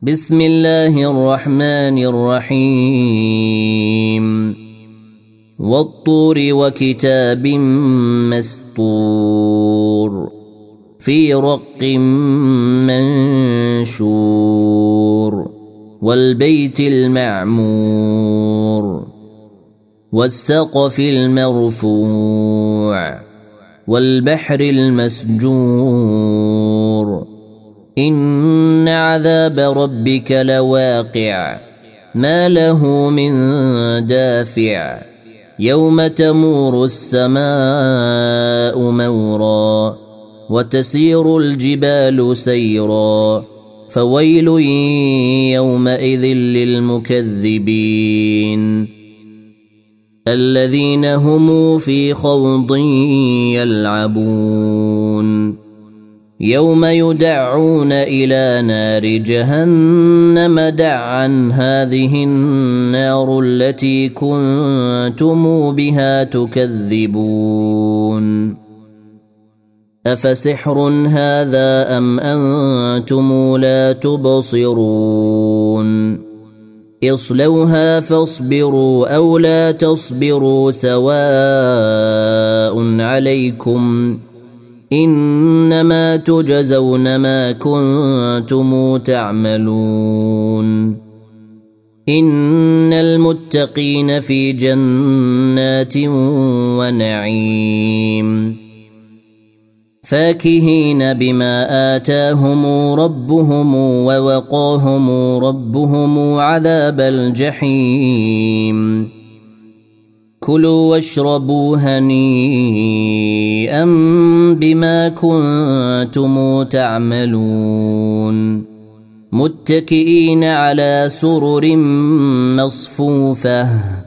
بسم الله الرحمن الرحيم والطور وكتاب مسطور في رق منشور والبيت المعمور والسقف المرفوع والبحر المسجور إن عذاب ربك لواقع ما له من دافع يوم تمور السماء مورا وتسير الجبال سيرا فويل يومئذ للمكذبين الذين هم في خوض يلعبون يوم يدعون إلى نار جهنم دعا هذه النار التي كنتم بها تكذبون أفسحر هذا أم أنتم لا تبصرون اصلوها فاصبروا أو لا تصبروا سواء عليكم إنما تجزون ما كنتم تعملون إن المتقين في جنات ونعيم فاكهين بما آتاهم ربهم ووقاهم ربهم عذاب الجحيم كلوا واشربوا هنيئا بما كنتم تعملون متكئين على سرر مصفوفة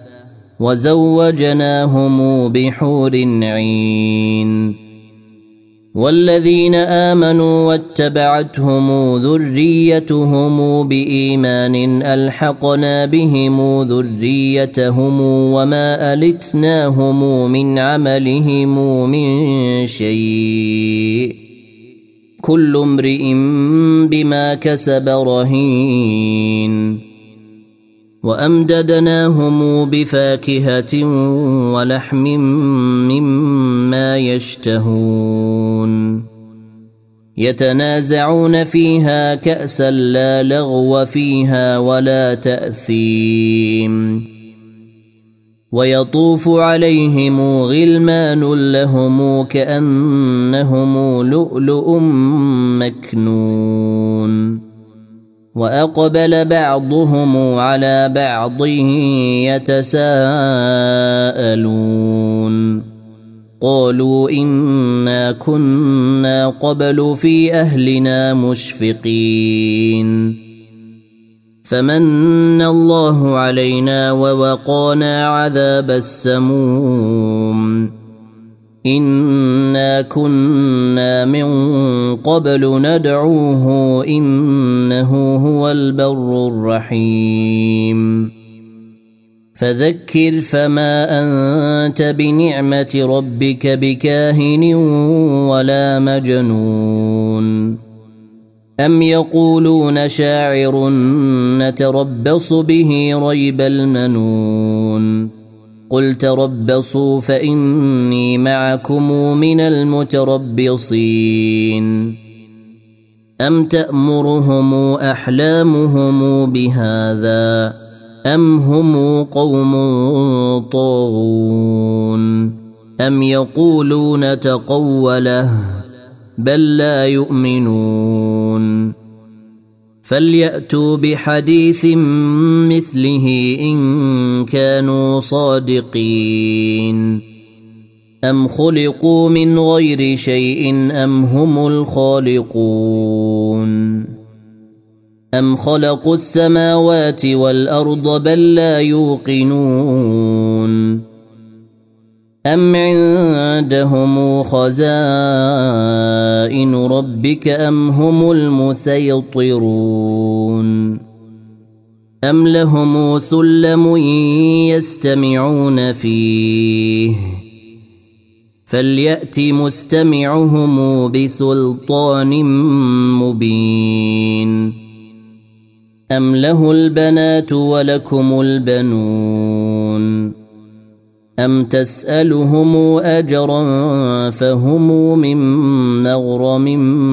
وزوجناهم بحور عين والذين آمنوا واتبعتهم ذريتهم بإيمان ألحقنا بهم ذريتهم وما ألتناهم من عملهم من شيء كل امرئ بما كسب رهين وأمددناهم بفاكهة ولحم مما يشتهون يتنازعون فيها كأسا لا لغو فيها ولا تأثيم ويطوف عليهم غلمان لهم كأنهم لؤلؤ مكنون وأقبل بعضهم على بعض يتساءلون قالوا إنا كنا قبل في أهلنا مشفقين فمن الله علينا ووقانا عذاب السموم إنا كنا من قبل ندعوه إنه هو البر الرحيم فذكر فما أنت بنعمة ربك بكاهن ولا مجنون أم يقولون شاعر نتربص به ريب المنون قل تربصوا فإني معكم من المتربصين أم تأمرهم أحلامهم بهذا أم هم قوم طاغون أم يقولون تقوله بل لا يؤمنون فليأتوا بحديث مثله إن كانوا صادقين أم خلقوا من غير شيء أم هم الخالقون أم خلقوا السماوات والأرض بل لا يوقنون أم عندهم خزائن ربك أم هم المسيطرون أم لهم سلم يستمعون فيه فليأت مستمعهم بسلطان مبين أم له البنات ولكم البنون أم تسألهم أجرا فهم من مغرم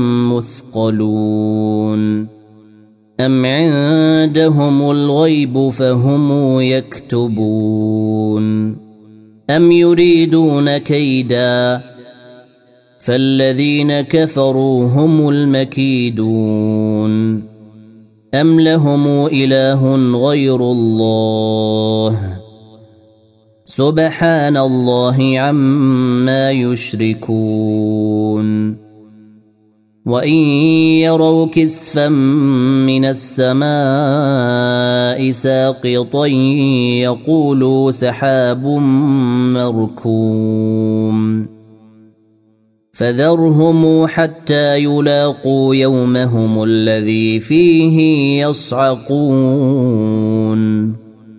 مثقلون أم عندهم الغيب فهم يكتبون أم يريدون كيدا فالذين كفروا هم المكيدون أم لهم إله غير الله سبحان الله عما يشركون وإن يروا كسفا من السماء ساقطا يقولوا سحاب مركوم فذرهم حتى يلاقوا يومهم الذي فيه يصعقون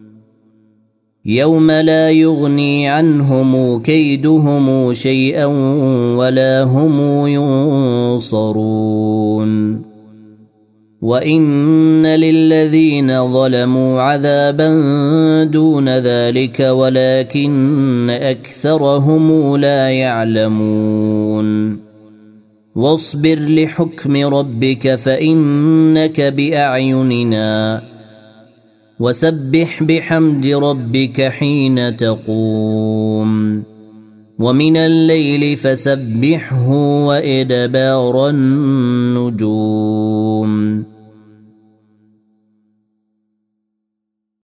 يوم لا يغني عنهم كيدهم شيئا ولا هم ينصرون وإن للذين ظلموا عذابا دون ذلك ولكن أكثرهم لا يعلمون واصبر لحكم ربك فإنك بأعيننا وسبح بحمد ربك حين تقوم ومن الليل فسبحه وإدبار النجوم